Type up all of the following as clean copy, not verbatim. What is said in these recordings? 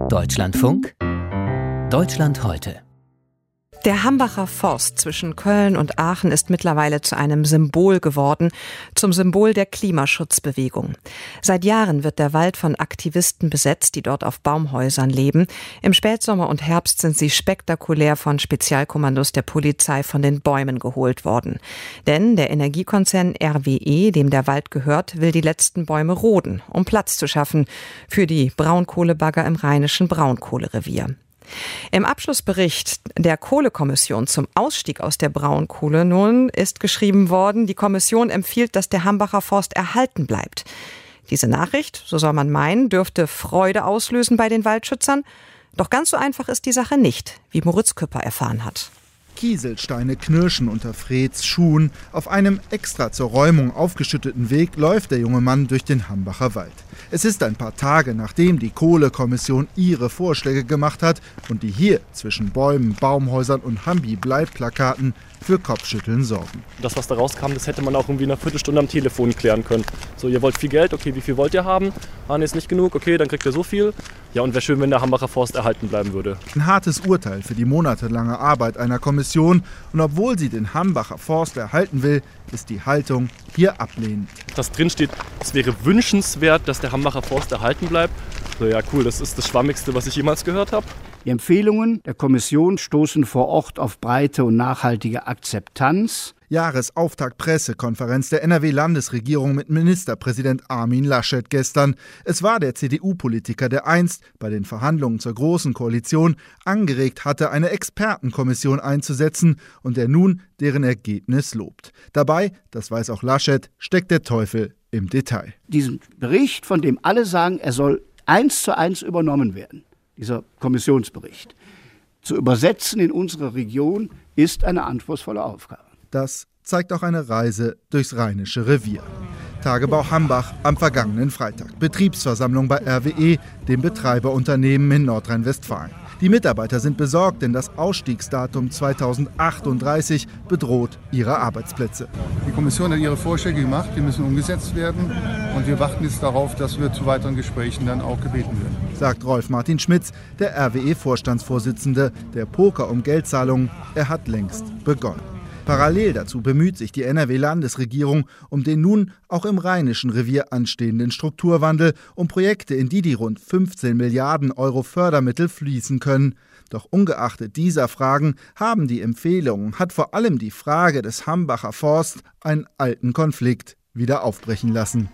Deutschlandfunk, Deutschland heute. Der Hambacher Forst zwischen Köln und Aachen ist mittlerweile zu einem Symbol geworden, zum Symbol der Klimaschutzbewegung. Seit Jahren wird der Wald von Aktivisten besetzt, die dort auf Baumhäusern leben. Im Spätsommer und Herbst sind sie spektakulär von Spezialkommandos der Polizei von den Bäumen geholt worden. Denn der Energiekonzern RWE, dem der Wald gehört, will die letzten Bäume roden, um Platz zu schaffen für die Braunkohlebagger im rheinischen Braunkohlerevier. Im Abschlussbericht der Kohlekommission zum Ausstieg aus der Braunkohle nun ist geschrieben worden, die Kommission empfiehlt, dass der Hambacher Forst erhalten bleibt. Diese Nachricht, so soll man meinen, dürfte Freude auslösen bei den Waldschützern. Doch ganz so einfach ist die Sache nicht, wie Moritz Küpper erfahren hat. Kieselsteine knirschen unter Freds Schuhen. Auf einem extra zur Räumung aufgeschütteten Weg läuft der junge Mann durch den Hambacher Wald. Es ist ein paar Tage, nachdem die Kohlekommission ihre Vorschläge gemacht hat und die hier zwischen Bäumen, Baumhäusern und Hambi-Bleib-Plakaten für Kopfschütteln sorgen. Das, was da rauskam, das hätte man auch irgendwie in einer Viertelstunde am Telefon klären können. So, ihr wollt viel Geld, okay, wie viel wollt ihr haben? Ah, nee, ist nicht genug, okay, dann kriegt ihr so viel. Ja, und wäre schön, wenn der Hambacher Forst erhalten bleiben würde. Ein hartes Urteil für die monatelange Arbeit einer Kommission. Und obwohl sie den Hambacher Forst erhalten will, ist die Haltung hier ablehnend. Dass drin steht, es wäre wünschenswert, dass der Hambacher Forst erhalten bleibt. So, ja, cool, das ist das Schwammigste, was ich jemals gehört habe. Die Empfehlungen der Kommission stoßen vor Ort auf breite und nachhaltige Akzeptanz. Jahresauftaktpressekonferenz der NRW-Landesregierung mit Ministerpräsident Armin Laschet gestern. Es war der CDU-Politiker, der einst bei den Verhandlungen zur Großen Koalition angeregt hatte, eine Expertenkommission einzusetzen und der nun deren Ergebnis lobt. Dabei, das weiß auch Laschet, steckt der Teufel im Detail. Diesen Bericht, von dem alle sagen, er soll 1:1 übernommen werden, dieser Kommissionsbericht, zu übersetzen in unsere Region, ist eine anspruchsvolle Aufgabe. Das zeigt auch eine Reise durchs Rheinische Revier. Tagebau Hambach am vergangenen Freitag. Betriebsversammlung bei RWE, dem Betreiberunternehmen in Nordrhein-Westfalen. Die Mitarbeiter sind besorgt, denn das Ausstiegsdatum 2038 bedroht ihre Arbeitsplätze. Die Kommission hat ihre Vorschläge gemacht, die müssen umgesetzt werden. Und wir warten jetzt darauf, dass wir zu weiteren Gesprächen dann auch gebeten werden. Sagt Rolf Martin Schmitz, der RWE-Vorstandsvorsitzende. Der Poker um Geldzahlungen, er hat längst begonnen. Parallel dazu bemüht sich die NRW-Landesregierung um den nun auch im Rheinischen Revier anstehenden Strukturwandel, um Projekte, in die rund 15 Milliarden Euro Fördermittel fließen können. Doch ungeachtet dieser Fragen haben die Empfehlungen, hat vor allem die Frage des Hambacher Forst einen alten Konflikt wieder aufbrechen lassen.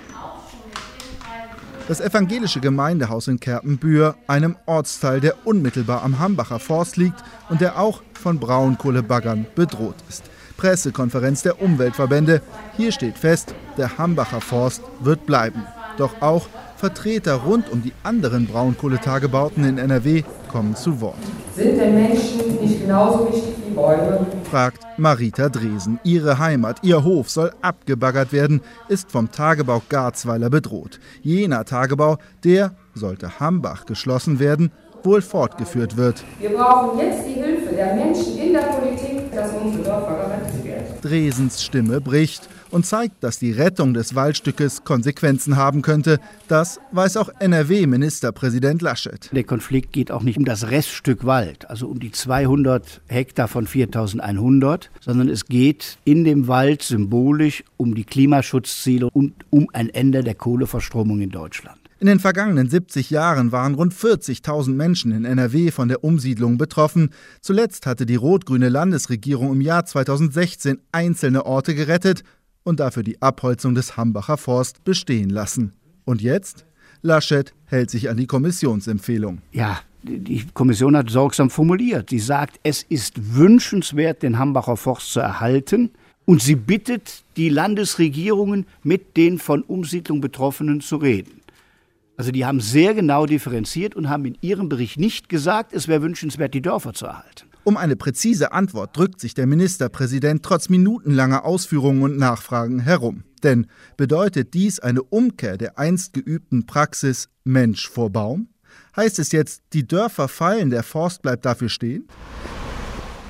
Das evangelische Gemeindehaus in Kerpenbühr, einem Ortsteil, der unmittelbar am Hambacher Forst liegt und der auch von Braunkohlebaggern bedroht ist. Pressekonferenz der Umweltverbände. Hier steht fest, der Hambacher Forst wird bleiben. Doch auch Vertreter rund um die anderen Braunkohletagebauten in NRW kommen zu Wort. Sind denn Menschen nicht genauso wichtig wie Bäume? Fragt Marita Dresen. Ihre Heimat, ihr Hof soll abgebaggert werden, ist vom Tagebau Garzweiler bedroht. Jener Tagebau, der, sollte Hambach geschlossen werden, wohl fortgeführt wird. Wir brauchen jetzt die Hilfe der Menschen in der Politik, dass unsere Dörfer gerettet werden. Dresens Stimme bricht und zeigt, dass die Rettung des Waldstückes Konsequenzen haben könnte. Das weiß auch NRW-Ministerpräsident Laschet. Der Konflikt geht auch nicht um das Reststück Wald, also um die 200 Hektar von 4.100, sondern es geht in dem Wald symbolisch um die Klimaschutzziele und um ein Ende der Kohleverstromung in Deutschland. In den vergangenen 70 Jahren waren rund 40.000 Menschen in NRW von der Umsiedlung betroffen. Zuletzt hatte die rot-grüne Landesregierung im Jahr 2016 einzelne Orte gerettet und dafür die Abholzung des Hambacher Forst bestehen lassen. Und jetzt? Laschet hält sich an die Kommissionsempfehlung. Ja, die Kommission hat sorgsam formuliert. Sie sagt, es ist wünschenswert, den Hambacher Forst zu erhalten. Und sie bittet die Landesregierungen, mit den von Umsiedlung Betroffenen zu reden. Also die haben sehr genau differenziert und haben in ihrem Bericht nicht gesagt, es wäre wünschenswert, die Dörfer zu erhalten. Um eine präzise Antwort drückt sich der Ministerpräsident trotz minutenlanger Ausführungen und Nachfragen herum. Denn bedeutet dies eine Umkehr der einst geübten Praxis Mensch vor Baum? Heißt es jetzt, die Dörfer fallen, der Forst bleibt dafür stehen?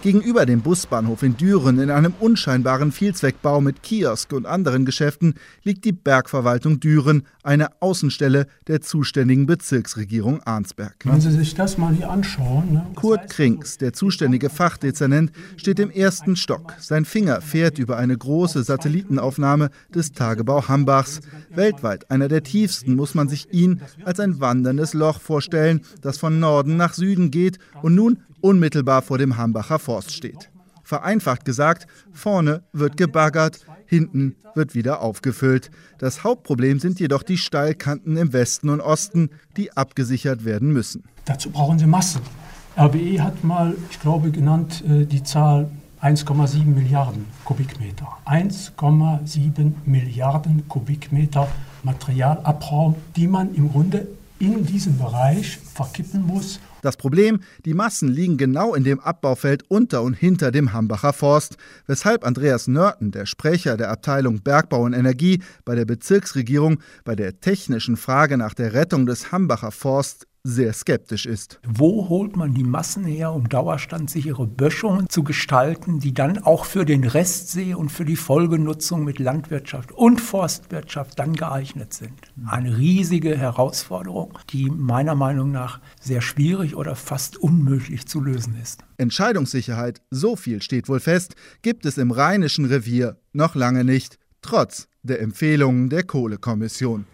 Gegenüber dem Busbahnhof in Düren, in einem unscheinbaren Vielzweckbau mit Kiosk und anderen Geschäften, liegt die Bergverwaltung Düren, eine Außenstelle der zuständigen Bezirksregierung Arnsberg. Wenn Sie sich das mal hier anschauen. Kurt Krings, der zuständige Fachdezernent, steht im ersten Stock. Sein Finger fährt über eine große Satellitenaufnahme des Tagebau Hambachs. Weltweit einer der tiefsten, muss man sich ihn als ein wanderndes Loch vorstellen, das von Norden nach Süden geht und nun unmittelbar vor dem Hambacher Forst steht. Vereinfacht gesagt, vorne wird gebaggert, hinten wird wieder aufgefüllt. Das Hauptproblem sind jedoch die Steilkanten im Westen und Osten, die abgesichert werden müssen. Dazu brauchen Sie Massen. RWE hat mal, ich glaube, genannt die Zahl 1,7 Milliarden Kubikmeter. 1,7 Milliarden Kubikmeter Materialabraum, die man im Grunde in diesem Bereich verkippen muss. Das Problem, die Massen liegen genau in dem Abbaufeld unter und hinter dem Hambacher Forst, weshalb Andreas Nörten, der Sprecher der Abteilung Bergbau und Energie bei der Bezirksregierung, bei der technischen Frage nach der Rettung des Hambacher Forst sehr skeptisch ist. Wo holt man die Massen her, um dauerstandssichere Böschungen zu gestalten, die dann auch für den Restsee und für die Folgenutzung mit Landwirtschaft und Forstwirtschaft dann geeignet sind? Eine riesige Herausforderung, die meiner Meinung nach sehr schwierig oder fast unmöglich zu lösen ist. Entscheidungssicherheit, so viel steht wohl fest, gibt es im Rheinischen Revier noch lange nicht, trotz der Empfehlungen der Kohlekommission.